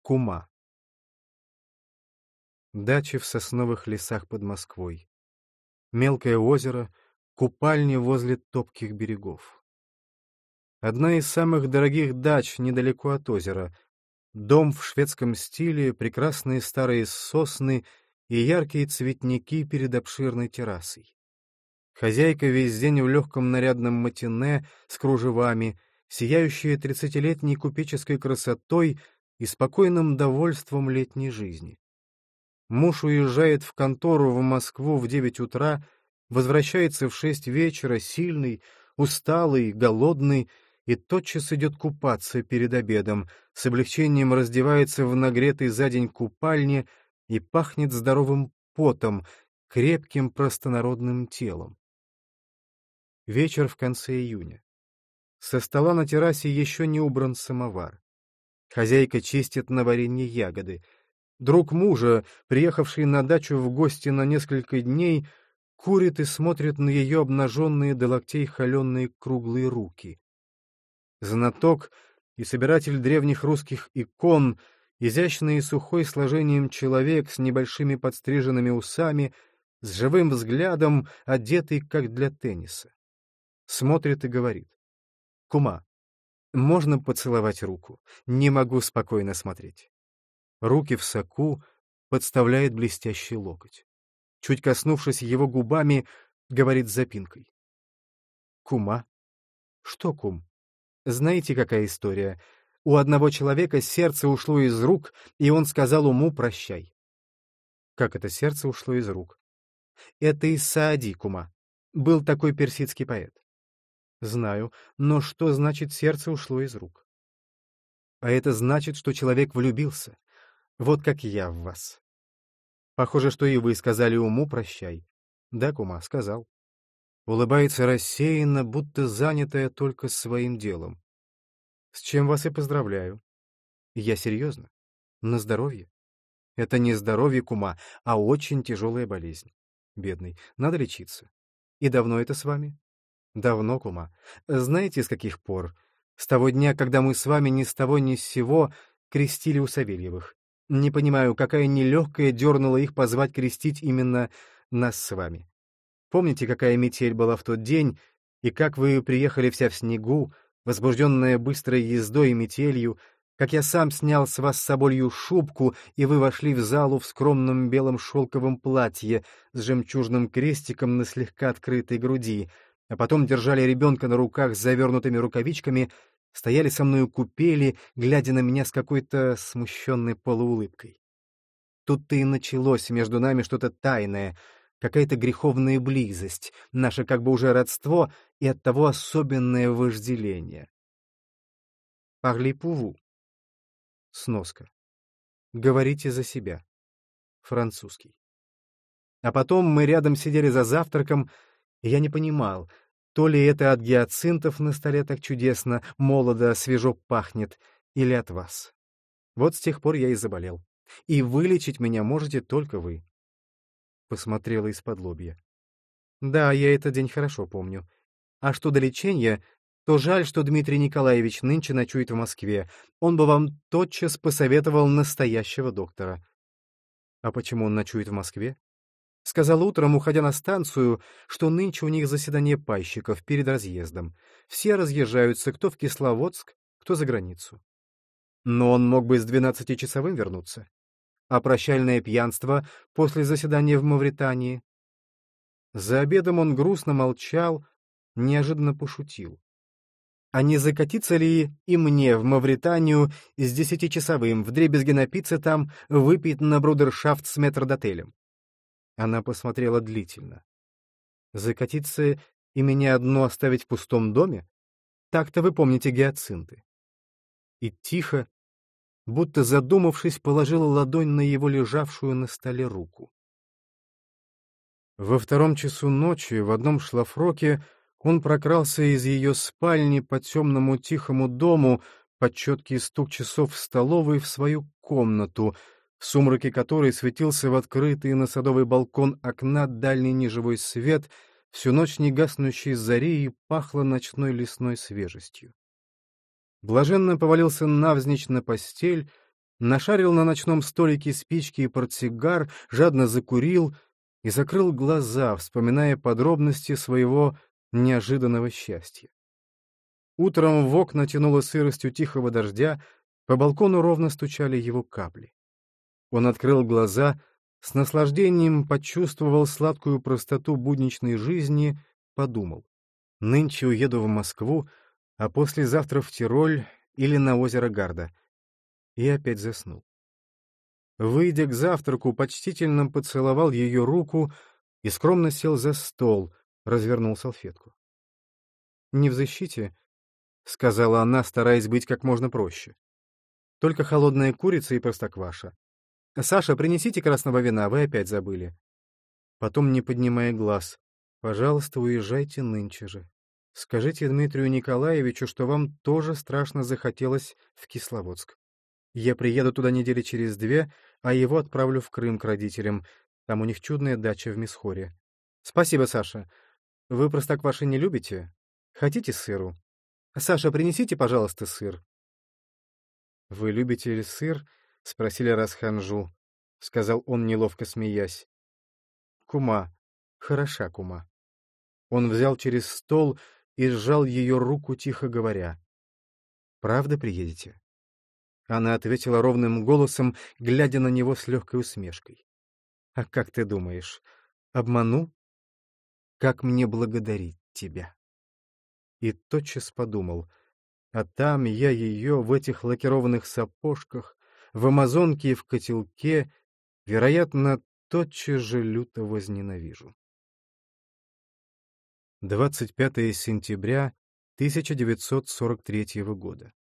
Кума. Дачи в сосновых лесах под Москвой. Мелкое озеро, купальни возле топких берегов. Одна из самых дорогих дач недалеко от озера. Дом в шведском стиле, прекрасные старые сосны и яркие цветники перед обширной террасой. Хозяйка весь день в легком нарядном матине с кружевами, сияющая тридцатилетней купеческой красотой и спокойным довольством летней жизни. Муж уезжает в контору в Москву в 9 утра, возвращается в 6 вечера, сильный, усталый, голодный, и тотчас идет купаться перед обедом, с облегчением раздевается в нагретой за день купальне и пахнет здоровым потом, крепким простонародным телом. Вечер в конце июня. Со стола на террасе еще не убран самовар. Хозяйка чистит на варенье ягоды. Друг мужа, приехавший на дачу в гости на несколько дней, курит и смотрит на ее обнаженные до локтей холеные круглые руки. Знаток и собиратель древних русских икон, изящный и сухой сложением человек с небольшими подстриженными усами, с живым взглядом, одетый как для тенниса. Смотрит и говорит: «Кума, можно поцеловать руку? Не могу спокойно смотреть». Руки в соку, подставляет блестящий локоть. Чуть коснувшись его губами, говорит с запинкой: «Кума?» «Что, кум?» «Знаете, какая история? У одного человека сердце ушло из рук, и он сказал уму прощай». «Как это сердце ушло из рук?» «Это из Саади, кума. Был такой персидский поэт». «Знаю, но что значит сердце ушло из рук?» «А это значит, что человек влюбился. Вот как я в вас». «Похоже, что и вы сказали уму прощай». «Да, кума, сказал». Улыбается рассеянно, будто занятая только своим делом. «С чем вас и поздравляю». «Я серьезно. На здоровье». «Это не здоровье, кума, а очень тяжелая болезнь. Бедный, надо лечиться». «И давно это с вами?» «Давно, кума. Знаете, с каких пор? С того дня, когда мы с вами ни с того ни с сего крестили у Савельевых. Не понимаю, какая нелегкая дернула их позвать крестить именно нас с вами. Помните, какая метель была в тот день, и как вы приехали вся в снегу, возбужденная быстрой ездой и метелью, как я сам снял с вас соболью шубку, и вы вошли в залу в скромном белом шелковом платье с жемчужным крестиком на слегка открытой груди, а потом держали ребенка на руках с завернутыми рукавичками, стояли со мной у купели, глядя на меня с какой-то смущенной полуулыбкой. Тут-то и началось между нами что-то тайное, какая-то греховная близость, наше как бы уже родство и оттого особенное вожделение. Parlez-vous. Сноска. Говорите за себя. Французский. А потом мы рядом сидели за завтраком, и я не понимал, то ли это от гиацинтов на столе так чудесно, молодо, свежо пахнет, или от вас. Вот с тех пор я и заболел. И вылечить меня можете только вы. Посмотрела из-под лобья. Да, я этот день хорошо помню. А что до лечения, то жаль, что Дмитрий Николаевич нынче ночует в Москве. Он бы вам тотчас посоветовал настоящего доктора. А почему он ночует в Москве? Сказал утром, уходя на станцию, что нынче у них заседание пайщиков перед разъездом. Все разъезжаются, кто в Кисловодск, кто за границу. Но он мог бы с 12-часовым вернуться. А прощальное пьянство после заседания в Мавритании? За обедом он грустно молчал, неожиданно пошутил. А не закатиться ли и мне в Мавританию с 10-часовым, вдребезги напиться там, выпить на брудершафт с метрдотелем? Она посмотрела длительно. Закатиться и меня одну оставить в пустом доме? Так-то вы помните гиацинты. И тихо, будто задумавшись, положила ладонь на его лежавшую на столе руку. Во 2 часу ночи в одном шлафроке он прокрался из ее спальни по темному тихому дому под четкий стук часов в столовой в свою комнату, в сумраке которой светился в открытый на садовый балкон окна дальний неживой свет, всю ночь не гаснущей зари, и пахло ночной лесной свежестью. Блаженно повалился навзничь на постель, нашарил на ночном столике спички и портсигар, жадно закурил и закрыл глаза, вспоминая подробности своего неожиданного счастья. Утром в окна тянуло сыростью тихого дождя, по балкону ровно стучали его капли. Он открыл глаза, с наслаждением почувствовал сладкую простоту будничной жизни, подумал: нынче уеду в Москву, а послезавтра в Тироль или на озеро Гарда. И опять заснул. Выйдя к завтраку, почтительно поцеловал ее руку и скромно сел за стол, развернул салфетку. «Не в защите», — сказала она, стараясь быть как можно проще. «Только холодная курица и простокваша. Саша, принесите красного вина, вы опять забыли». Потом, не поднимая глаз: «Пожалуйста, уезжайте нынче же. Скажите Дмитрию Николаевичу, что вам тоже страшно захотелось в Кисловодск. Я приеду туда недели через 2, а его отправлю в Крым к родителям. Там у них чудная дача в Мисхоре. Спасибо, Саша. Вы простокваши не любите? Хотите сыру? Саша, принесите, пожалуйста, сыр». «Вы любите ли сыр?» — спросили Расханжу. — сказал он, неловко смеясь. «Кума. Хороша кума». Он взял через стол и сжал ее руку, тихо говоря: «Правда приедете?» Она ответила ровным голосом, глядя на него с легкой усмешкой: «А как ты думаешь, обману? Как мне благодарить тебя?» И тотчас подумал: а там я ее в этих лакированных сапожках, в амазонке и в котелке, вероятно, тотчас же люто возненавижу. 25 сентября 1943 года.